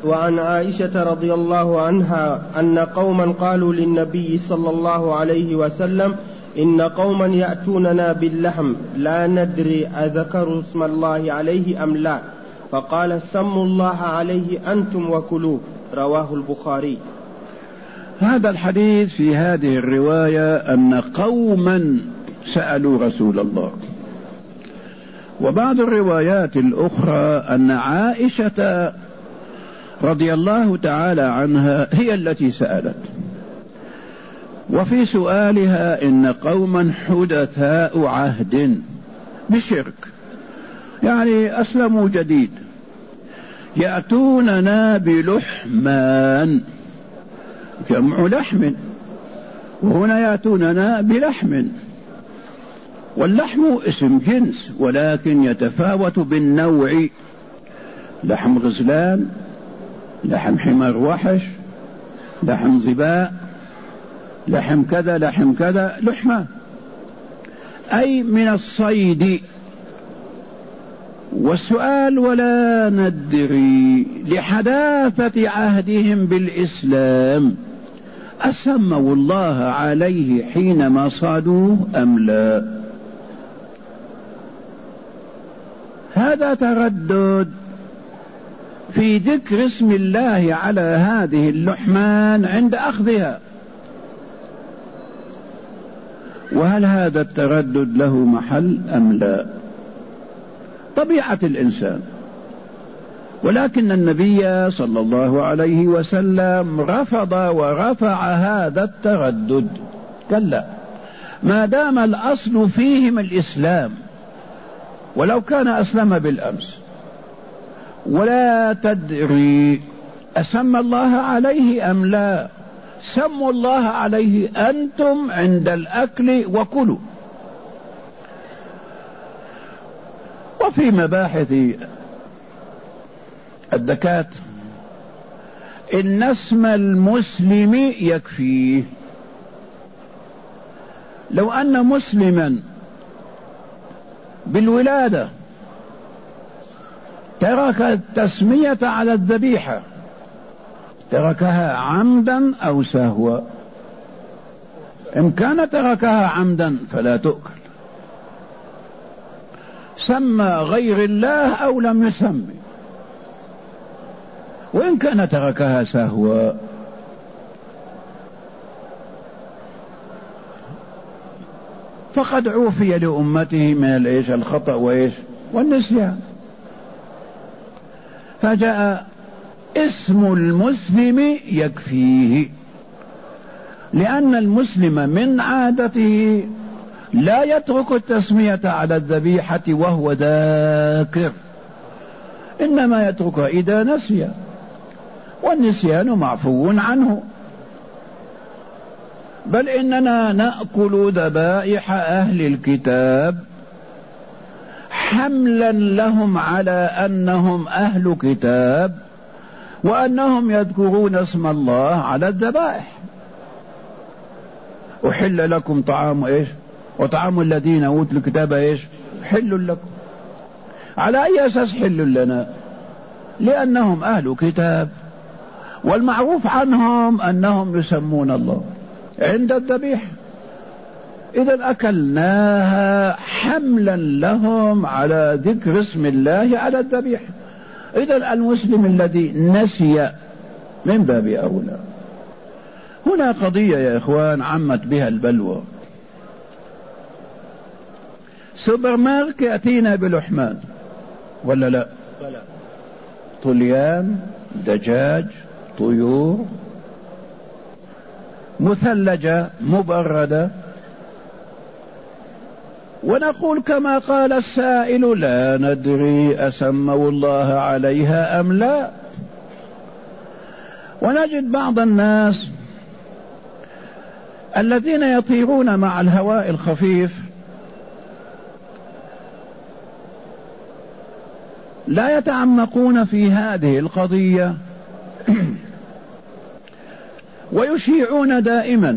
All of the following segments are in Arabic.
وعن عائشة رضي الله عنها أن قوما قالوا للنبي صلى الله عليه وسلم إن قوما يأتوننا باللحم لا ندري أذكروا اسم الله عليه أم لا، فقال سموا الله عليه أنتم وكلوه، رواه البخاري. هذا الحديث في هذه الرواية أن قوما سألوا رسول الله، وبعض الروايات الأخرى أن عائشة رضي الله تعالى عنها هي التي سألت، وفي سؤالها إن قوما حدثاء عهد بشرك، يعني أسلموا جديد، يأتوننا بلحمان، جمع لحم، وهنا يأتوننا بلحم، واللحم اسم جنس ولكن يتفاوت بالنوع، لحم غزلان، لحم حمار وحش، لحم ظباء، لحم كذا لحم كذا، لحمة أي من الصيد. والسؤال ولا ندري لحداثة عهدهم بالإسلام أسموا الله عليه حينما صادوه أم لا. هذا تردد في ذكر اسم الله على هذه اللحمان عند أخذها، وهل هذا التردد له محل أم لا؟ طبيعة الإنسان. ولكن النبي صلى الله عليه وسلم رفض ورفع هذا التردد، كلا، ما دام الأصل فيهم الإسلام، ولو كان أسلم بالأمس، ولا تدري أسمى الله عليه أم لا، سموا الله عليه أنتم عند الأكل وكلوا. وفي مباحث الدكاترة إن اسم المسلم يكفيه. لو أن مسلما بالولادة ترك التسمية على الذبيحة، تركها عمدا أو سهوا، إن كان تركها عمدا فلا تؤكل، سمى غير الله أو لم يسمي، وإن كان تركها سهوا فقد عوفي لأمته من الخطأ والنسيان. فجاء اسم المسلم يكفيه، لأن المسلم من عادته لا يترك التسمية على الذبيحة وهو ذاكر، إنما يتركها إذا نسي، والنسيان معفو عنه. بل إننا نأكل ذبائح أهل الكتاب حملا لهم على أنهم أهل كتاب، وأنهم يذكرون اسم الله على الذبائح. أحل لكم طعام وطعام الذين أوتوا الكتاب حل لكم. على أي أساس حل لنا؟ لأنهم أهل كتاب، والمعروف عنهم أنهم يسمون الله عند الذبيحة، إذا أكلناها حملا لهم على ذكر اسم الله على الذبيحة. إذا المسلم الذي نسي من باب أولى. هنا قضية يا إخوان عمت بها البلوى. سوبر ماركت يأتينا بلحمان ولا لا؟ طليان، دجاج، طيور مثلجة مبردة، ونقول كما قال السائل لا ندري أسموا الله عليها أم لا. ونجد بعض الناس الذين يطيرون مع الهواء الخفيف لا يتعمقون في هذه القضية ويشيعون دائما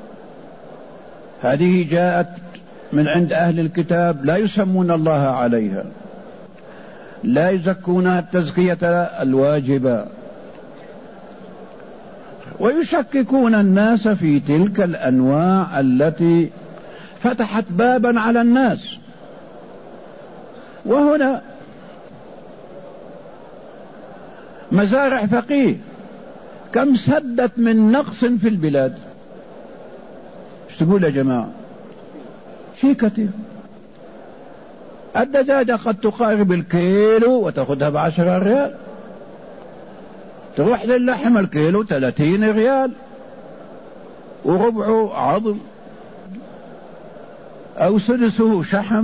هذه جاءت من عند أهل الكتاب، لا يسمون الله عليها، لا يزكونها التزكية الواجبة، ويشككون الناس في تلك الأنواع التي فتحت بابا على الناس. وهنا مزارع فقيه كم سدت من نقص في البلاد. ايش تقول يا جماعة؟ شيء كثير. الدجاجة قد تقارب الكيلو وتأخذها ب10 ريال، تروح للحم الكيلو 30 ريال وربعه عظم أو سدسه شحم،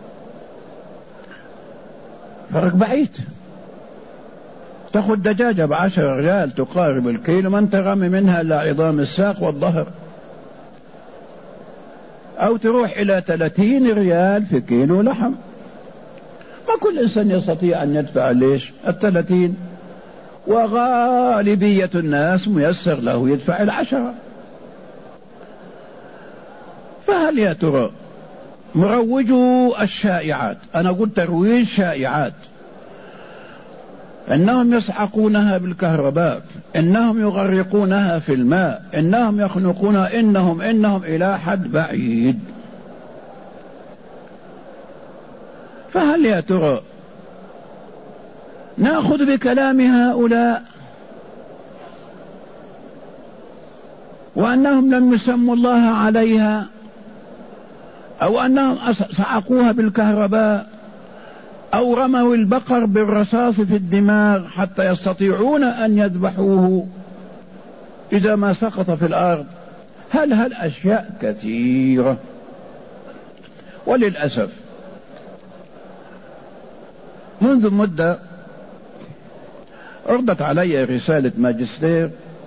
فرق بعيد. تأخذ دجاجة ب10 ريال تقارب الكيلو، ما انت رامي منها إلا عظام الساق والظهر، أو تروح إلى 30 ريال في كيلو لحم. ما كل إنسان يستطيع أن يدفع ليش 30، وغالبية الناس ميسر له يدفع 10. فهل يا ترى مروجو الشائعات، أنا قلت ترويج شائعات، إنهم يسحقونها بالكهرباء، إنهم يغرقونها في الماء، إنهم يخنقونها، إنهم إلى حد بعيد. فهل يا ترى نأخذ بكلام هؤلاء وأنهم لم يسموا الله عليها، أو أنهم سحقوها بالكهرباء، أو رموا البقر بالرصاص في الدماغ حتى يستطيعون أن يذبحوه إذا ما سقط في الأرض؟ هل أشياء كثيرة. وللأسف منذ مدة عرضت علي رسالة ماجستير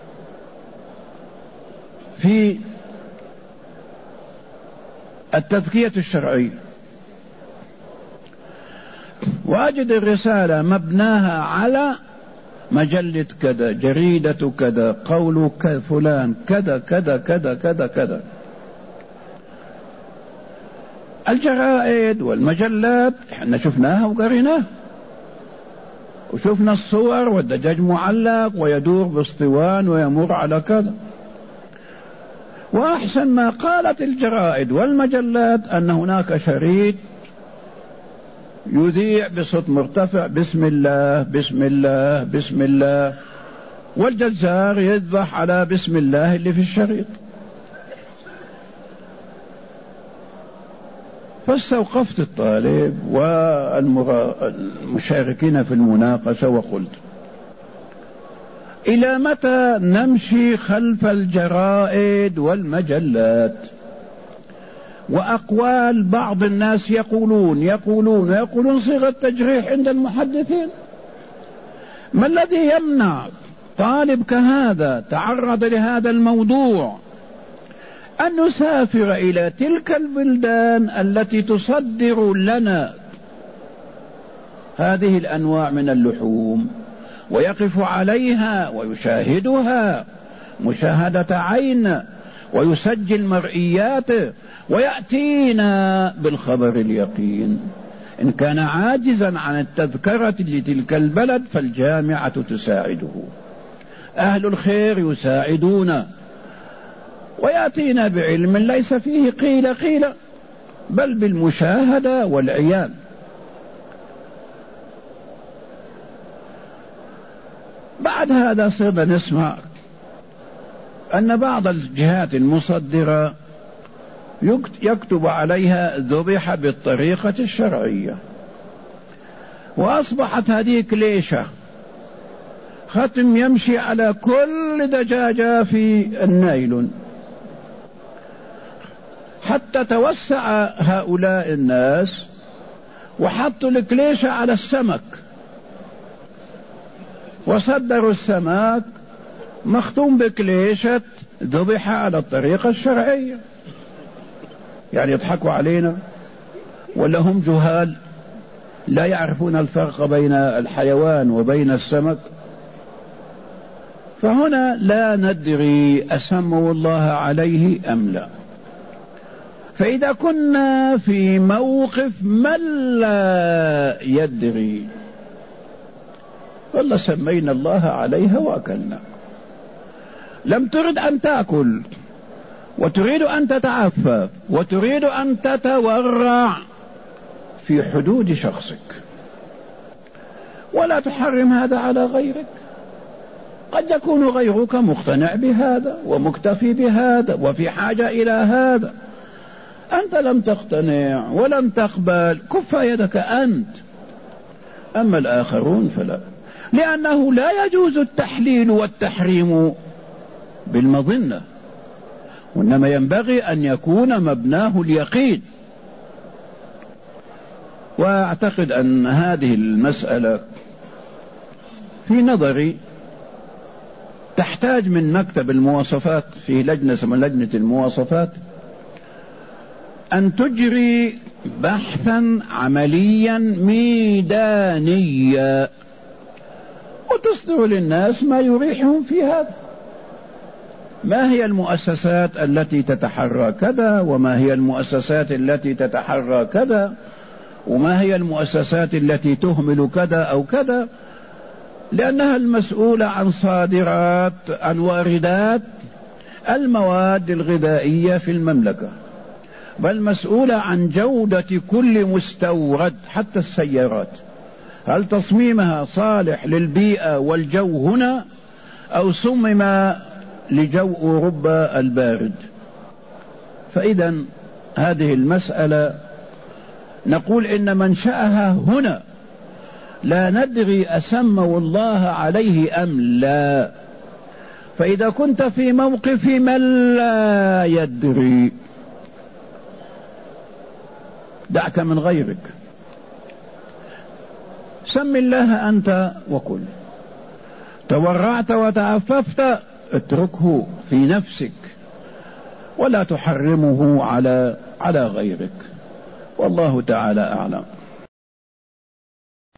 في التزكية الشرعية، وأجد الرسالة مبناها على مجلة كذا، جريدة كذا، قول فلان كذا كذا كذا كذا كذا. الجرائد والمجلات احنا شفناها وقريناها، وشفنا الصور والدجاج معلق ويدور باسطوان ويمر على كذا. وأحسن ما قالت الجرائد والمجلات أن هناك شريط يذيع بصوت مرتفع بسم الله بسم الله بسم الله، والجزار يذبح على بسم الله اللي في الشريط. فاستوقفت الطالب والمشاركين في المناقشة وقلت: إلى متى نمشي خلف الجرائد والمجلات وأقوال بعض الناس يقولون صيغة تجريح عند المحدثين؟ ما الذي يمنع طالب كهذا تعرض لهذا الموضوع أن نسافر إلى تلك البلدان التي تصدر لنا هذه الأنواع من اللحوم، ويقف عليها ويشاهدها مشاهدة عين، ويسجل مرئياته، ويأتينا بالخبر اليقين. إن كان عاجزا عن التذكرة لتلك البلد فالجامعة تساعده، أهل الخير يساعدون، ويأتينا بعلم ليس فيه قيل بل بالمشاهدة والعيان. بعد هذا صرنا نسمع أن بعض الجهات المصدرة يكتب عليها ذبح بالطريقة الشرعية، وأصبحت هذه كليشة، ختم يمشي على كل دجاجة في النايلون، حتى توسع هؤلاء الناس وحطوا الكليشة على السمك، وصدروا السمك مختوم بكليشة ذبح على الطريقة الشرعية. يعني يضحكوا علينا ولا هم جهال لا يعرفون الفرق بين الحيوان وبين السمك؟ فهنا لا ندري أسموا الله عليه أم لا. فإذا كنا في موقف من لا يدري والله سمينا الله عليها وأكلنا. لم ترد أن تأكل وتريد أن تتعفف وتريد أن تتورع في حدود شخصك، ولا تحرم هذا على غيرك. قد يكون غيرك مقتنع بهذا ومكتفي بهذا وفي حاجة إلى هذا، أنت لم تقتنع ولم تقبل، كف يدك أنت. أما الآخرون فلا، لأنه لا يجوز التحليل والتحريم بالمظنة، وإنما ينبغي أن يكون مبناه اليقين. وأعتقد أن هذه المسألة في نظري تحتاج من مكتب المواصفات في لجنة اسمها لجنة المواصفات أن تجري بحثا عمليا ميدانيا وتصدر للناس ما يريحهم في هذا. ما هي المؤسسات التي تتحرى كذا، وما هي المؤسسات التي تتحرى كذا، وما هي المؤسسات التي تهمل كذا أو كذا، لأنها المسؤولة عن صادرات عن واردات المواد الغذائية في المملكة، بل مسؤولة عن جودة كل مستورد حتى السيارات، هل تصميمها صالح للبيئة والجو هنا أو صمم لجو أوروبا البارد. فإذا هذه المسألة نقول إن منشأها هنا، لا ندري أسموا الله عليه أم لا. فإذا كنت في موقف من لا يدري دعك من غيرك، سم الله أنت وكل. تورعت وتعففت اتركه في نفسك ولا تحرمه على غيرك، والله تعالى أعلم.